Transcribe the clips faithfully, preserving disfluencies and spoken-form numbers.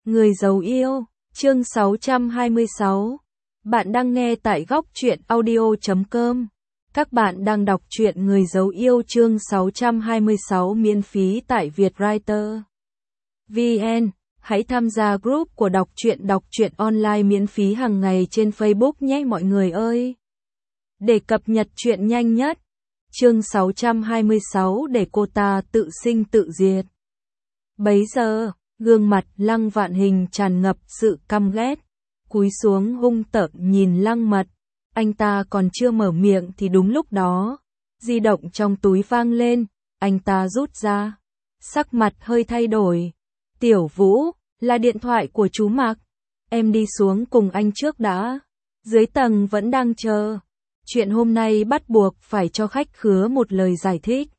Người giấu yêu, chương sáu trăm hai mươi sáu. Bạn đang nghe tại góc truyện audio chấm com. Các bạn đang đọc truyện Người giấu yêu chương sáu trăm hai mươi sáu miễn phí tại Vietwriter. vê en. Hãy tham gia group của đọc truyện đọc truyện online miễn phí hàng ngày trên Facebook nhé mọi người ơi. Để cập nhật truyện nhanh nhất. Chương sáu trăm hai mươi sáu để cô ta tự sinh tự diệt. Bấy giờ, gương mặt Lăng Vạn Hình tràn ngập sự căm ghét, cúi xuống hung tợn nhìn Lăng Mật. Anh ta còn chưa mở miệng thì đúng lúc đó, di động trong túi vang lên, anh ta rút ra, sắc mặt hơi thay đổi. Tiểu Vũ, là điện thoại của chú Mạc, em đi xuống cùng anh trước đã, dưới tầng vẫn đang chờ. Chuyện hôm nay bắt buộc phải cho khách khứa một lời giải thích.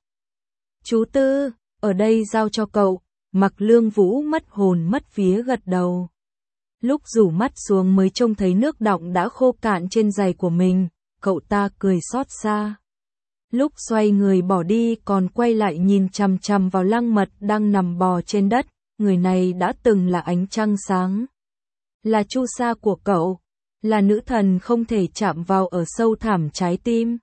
Chú Tư, ở đây giao cho cậu. Mặc Lương Vũ mất hồn mất vía gật đầu. Lúc rủ mắt xuống mới trông thấy nước đọng đã khô cạn trên giày của mình, cậu ta cười xót xa. Lúc xoay người bỏ đi còn quay lại nhìn chằm chằm vào Lăng Mật đang nằm bò trên đất, người này đã từng là ánh trăng sáng. Là chu sa của cậu, là nữ thần không thể chạm vào ở sâu thẳm trái tim.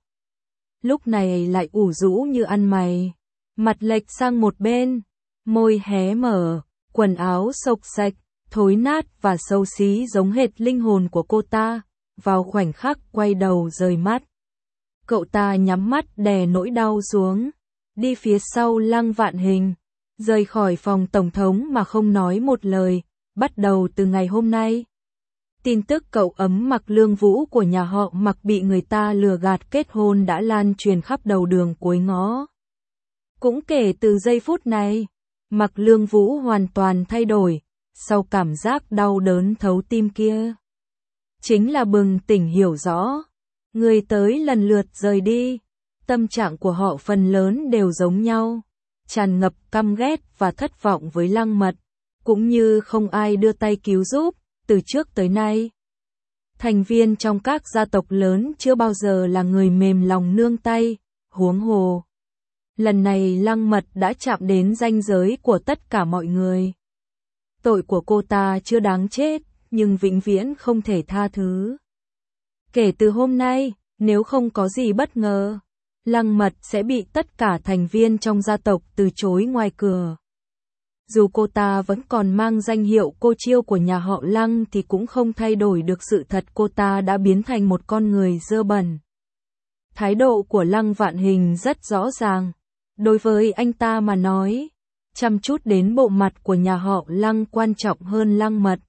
Lúc này lại ủ rũ như ăn mày, mặt lệch sang một bên. Môi hé mở, quần áo xộc xạch, thối nát và xấu xí giống hệt linh hồn của cô ta, vào khoảnh khắc quay đầu rời mắt. Cậu ta nhắm mắt đè nỗi đau xuống, đi phía sau Lăng Vạn Hình, rời khỏi phòng tổng thống mà không nói một lời, bắt đầu từ ngày hôm nay. Tin tức cậu ấm Mặc Lương Vũ của nhà họ Mặc bị người ta lừa gạt kết hôn đã lan truyền khắp đầu đường cuối ngõ. Cũng kể từ giây phút này, Mặc Lương Vũ hoàn toàn thay đổi, sau cảm giác đau đớn thấu tim kia. Chính là bừng tỉnh hiểu rõ, người tới lần lượt rời đi, tâm trạng của họ phần lớn đều giống nhau, tràn ngập căm ghét và thất vọng với Lăng Mật, cũng như không ai đưa tay cứu giúp, từ trước tới nay. Thành viên trong các gia tộc lớn chưa bao giờ là người mềm lòng nương tay, huống hồ. Lần này Lăng Mật đã chạm đến ranh giới của tất cả mọi người. Tội của cô ta chưa đáng chết, nhưng vĩnh viễn không thể tha thứ. Kể từ hôm nay, nếu không có gì bất ngờ, Lăng Mật sẽ bị tất cả thành viên trong gia tộc từ chối ngoài cửa. Dù cô ta vẫn còn mang danh hiệu cô chiêu của nhà họ Lăng thì cũng không thay đổi được sự thật cô ta đã biến thành một con người dơ bẩn. Thái độ của Lăng Vạn Hình rất rõ ràng. Đối với anh ta mà nói, chăm chút đến bộ mặt của nhà họ Lăng quan trọng hơn Lăng Mật.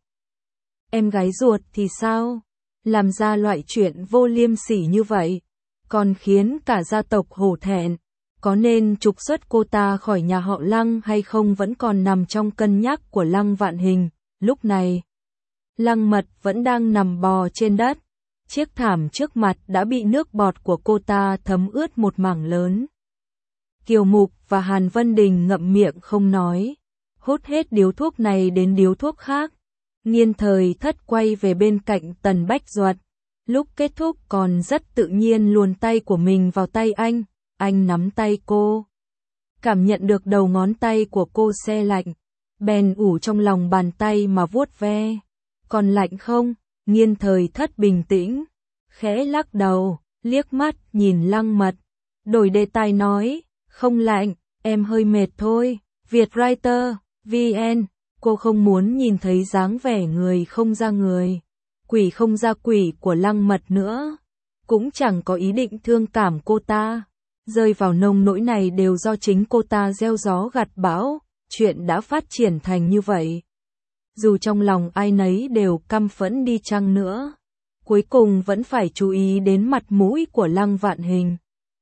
Em gái ruột thì sao? Làm ra loại chuyện vô liêm sỉ như vậy, còn khiến cả gia tộc hổ thẹn. Có nên trục xuất cô ta khỏi nhà họ Lăng hay không vẫn còn nằm trong cân nhắc của Lăng Vạn Hình. Lúc này, Lăng Mật vẫn đang nằm bò trên đất. Chiếc thảm trước mặt đã bị nước bọt của cô ta thấm ướt một mảng lớn. Kiều Mục và Hàn Vân Đình ngậm miệng không nói, hút hết điếu thuốc này đến điếu thuốc khác. Nghiên Thời Thất quay về bên cạnh Tần Bách Duật, lúc kết thúc còn rất tự nhiên luồn tay của mình vào tay anh, anh nắm tay cô. Cảm nhận được đầu ngón tay của cô se lạnh, bèn ủ trong lòng bàn tay mà vuốt ve. Còn lạnh không? Nghiên Thời Thất bình tĩnh, khẽ lắc đầu, liếc mắt nhìn Lăng Mật, đổi đề tài nói. Không lạnh, em hơi mệt thôi. Vietwriter, vê en, cô không muốn nhìn thấy dáng vẻ người không ra người, quỷ không ra quỷ của Lăng Mật nữa. Cũng chẳng có ý định thương cảm cô ta. Rơi vào nông nỗi này đều do chính cô ta gieo gió gặt bão, chuyện đã phát triển thành như vậy. Dù trong lòng ai nấy đều căm phẫn đi chăng nữa, cuối cùng vẫn phải chú ý đến mặt mũi của Lăng Vạn Hình.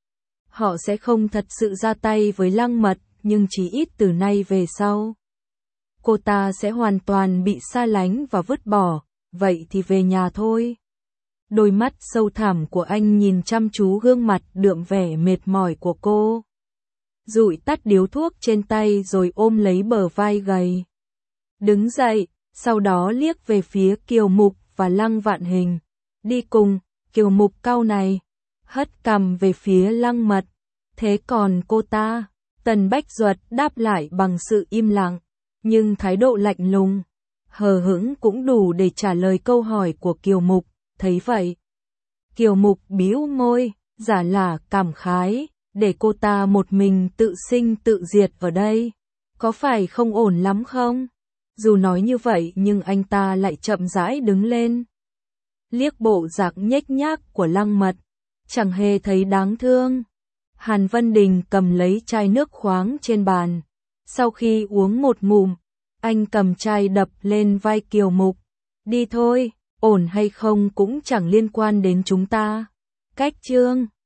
Họ sẽ không thật sự ra tay với Lăng Mật, nhưng chỉ ít từ nay về sau, cô ta sẽ hoàn toàn bị xa lánh và vứt bỏ, vậy thì về nhà thôi. Đôi mắt sâu thẳm của anh nhìn chăm chú gương mặt đượm vẻ mệt mỏi của cô. Dụi tắt điếu thuốc trên tay rồi ôm lấy bờ vai gầy. Đứng dậy, sau đó liếc về phía Kiều Mục và Lăng Vạn Hình. Đi cùng. Kiều Mục cau này, hất cằm về phía Lăng Mật. Thế còn cô ta? Tần Bách Duật đáp lại bằng sự im lặng, nhưng thái độ lạnh lùng. hờ hững cũng đủ để trả lời câu hỏi của Kiều Mục, thấy vậy. Kiều Mục bĩu môi, giả lả cảm khái, để cô ta một mình tự sinh tự diệt ở đây, có phải không ổn lắm không? Dù nói như vậy nhưng anh ta lại chậm rãi đứng lên. Liếc bộ dạng nhếch nhác của Lăng Mật, chẳng hề thấy đáng thương. Hàn Vân Đình cầm lấy chai nước khoáng trên bàn. Sau khi uống một ngụm, anh cầm chai đập lên vai Kiều Mục. Đi thôi, ổn hay không cũng chẳng liên quan đến chúng ta. Cách chương